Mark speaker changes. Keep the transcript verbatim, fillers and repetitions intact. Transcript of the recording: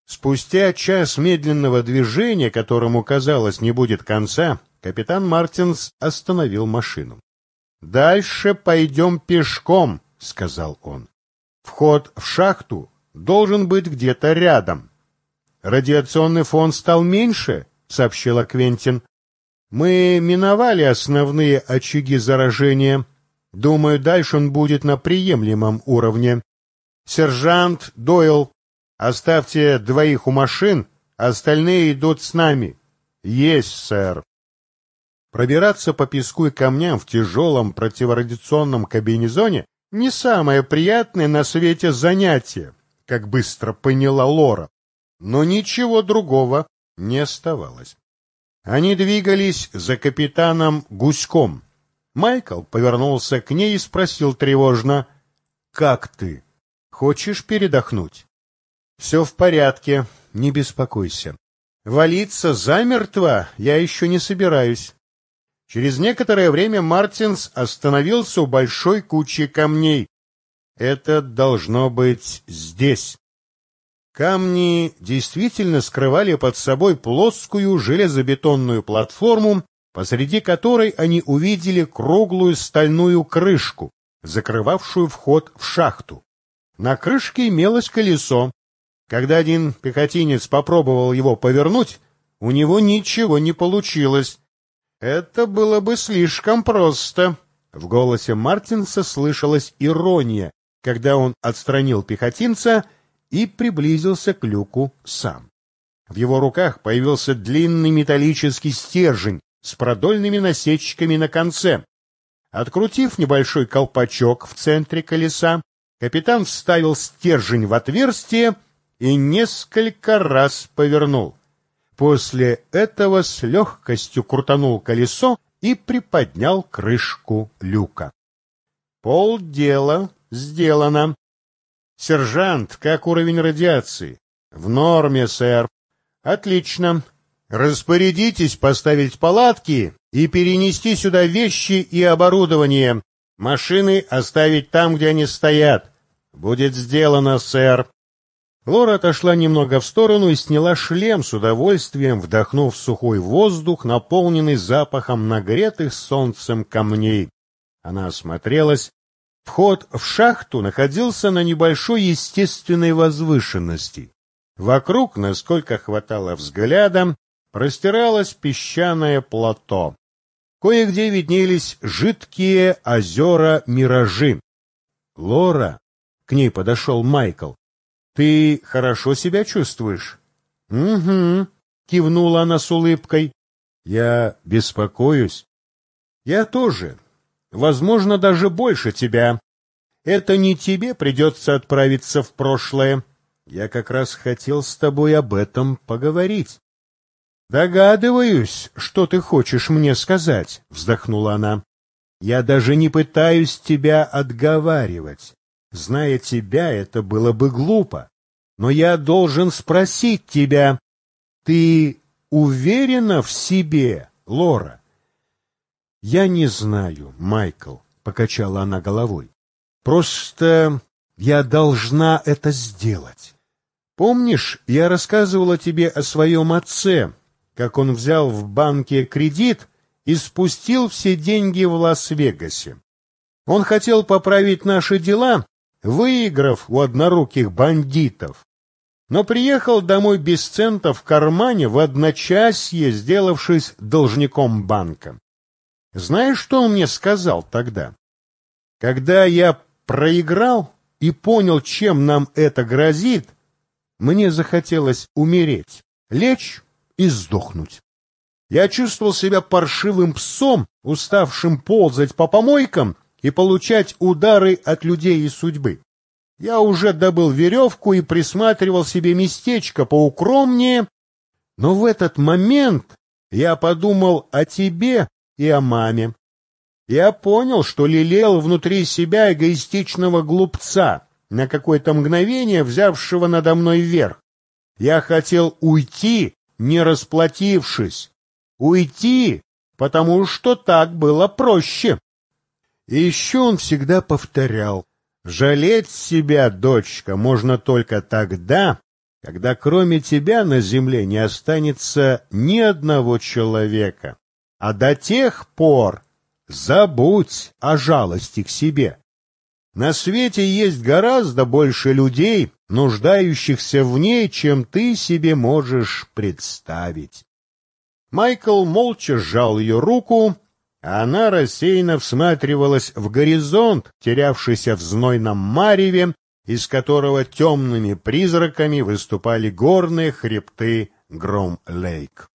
Speaker 1: Спустя час медленного движения, которому, казалось, не будет конца, капитан Мартинс остановил машину. «Дальше пойдем пешком», — сказал он. «Вход в шахту должен быть где-то рядом». «Радиационный фон стал меньше», — сообщила Квентин. «Мы миновали основные очаги заражения. Думаю, дальше он будет на приемлемом уровне. Сержант Дойл, оставьте двоих у машин, остальные идут с нами». «Есть, сэр». Пробираться по песку и камням в тяжелом противорадиационном комбинезоне не самое приятное на свете занятие, как быстро поняла Лора. Но ничего другого не оставалось. Они двигались за капитаном Гуськом. Майкл повернулся к ней и спросил тревожно: «Как ты? Хочешь передохнуть?» «Все в порядке, не беспокойся. Валиться замертво я еще не собираюсь». Через некоторое время Мартинс остановился у большой кучи камней. «Это должно быть здесь». Камни действительно скрывали под собой плоскую железобетонную платформу, посреди которой они увидели круглую стальную крышку, закрывавшую вход в шахту. На крышке имелось колесо. Когда один пехотинец попробовал его повернуть, у него ничего не получилось. «Это было бы слишком просто». В голосе Мартинса слышалась ирония, когда он отстранил пехотинца и приблизился к люку сам. В его руках появился длинный металлический стержень с продольными насечками на конце. Открутив небольшой колпачок в центре колеса, капитан вставил стержень в отверстие и несколько раз повернул. После этого с легкостью крутанул колесо и приподнял крышку люка. Полдела сделано. «Сержант, как уровень радиации?» «В норме, сэр». «Отлично. Распорядитесь поставить палатки и перенести сюда вещи и оборудование. Машины оставить там, где они стоят». «Будет сделано, сэр». Лора отошла немного в сторону и сняла шлем, с удовольствием вдохнув сухой воздух, наполненный запахом нагретых солнцем камней. Она осмотрелась. Вход в шахту находился на небольшой естественной возвышенности. Вокруг, насколько хватало взгляда, простиралось песчаное плато. Кое-где виднелись жидкие озера-миражи. «Лора», — к ней подошел Майкл, — «ты хорошо себя чувствуешь?» «Угу», — кивнула она с улыбкой. «Я беспокоюсь». «Я тоже. Возможно, даже больше тебя. Это не тебе придется отправиться в прошлое. Я как раз хотел с тобой об этом поговорить». «Догадываюсь, что ты хочешь мне сказать», — вздохнула она. «Я даже не пытаюсь тебя отговаривать. Зная тебя, это было бы глупо. Но я должен спросить тебя, ты уверена в себе, Лора?» «Я не знаю, Майкл», — покачала она головой. «Просто я должна это сделать. Помнишь, я рассказывала тебе о своем отце, как он взял в банке кредит и спустил все деньги в Лас-Вегасе? Он хотел поправить наши дела, выиграв у одноруких бандитов, но приехал домой без цента в кармане, в одночасье сделавшись должником банка. Знаешь, что он мне сказал тогда? Когда я проиграл и понял, чем нам это грозит, мне захотелось умереть, лечь и сдохнуть. Я чувствовал себя паршивым псом, уставшим ползать по помойкам и получать удары от людей и судьбы. Я уже добыл веревку и присматривал себе местечко поукромнее, но в этот момент я подумал о тебе и о маме. Я понял, что лелеял внутри себя эгоистичного глупца, на какое-то мгновение взявшего надо мной верх. Я хотел уйти, не расплатившись. Уйти, потому что так было проще. И еще он всегда повторял: жалеть себя, дочка, можно только тогда, когда кроме тебя на земле не останется ни одного человека. А до тех пор забудь о жалости к себе. На свете есть гораздо больше людей, нуждающихся в ней, чем ты себе можешь представить. Майкл молча сжал ее руку, а она рассеянно всматривалась в горизонт, терявшийся в знойном мареве, из которого темными призраками выступали горные хребты Гром-Лейк.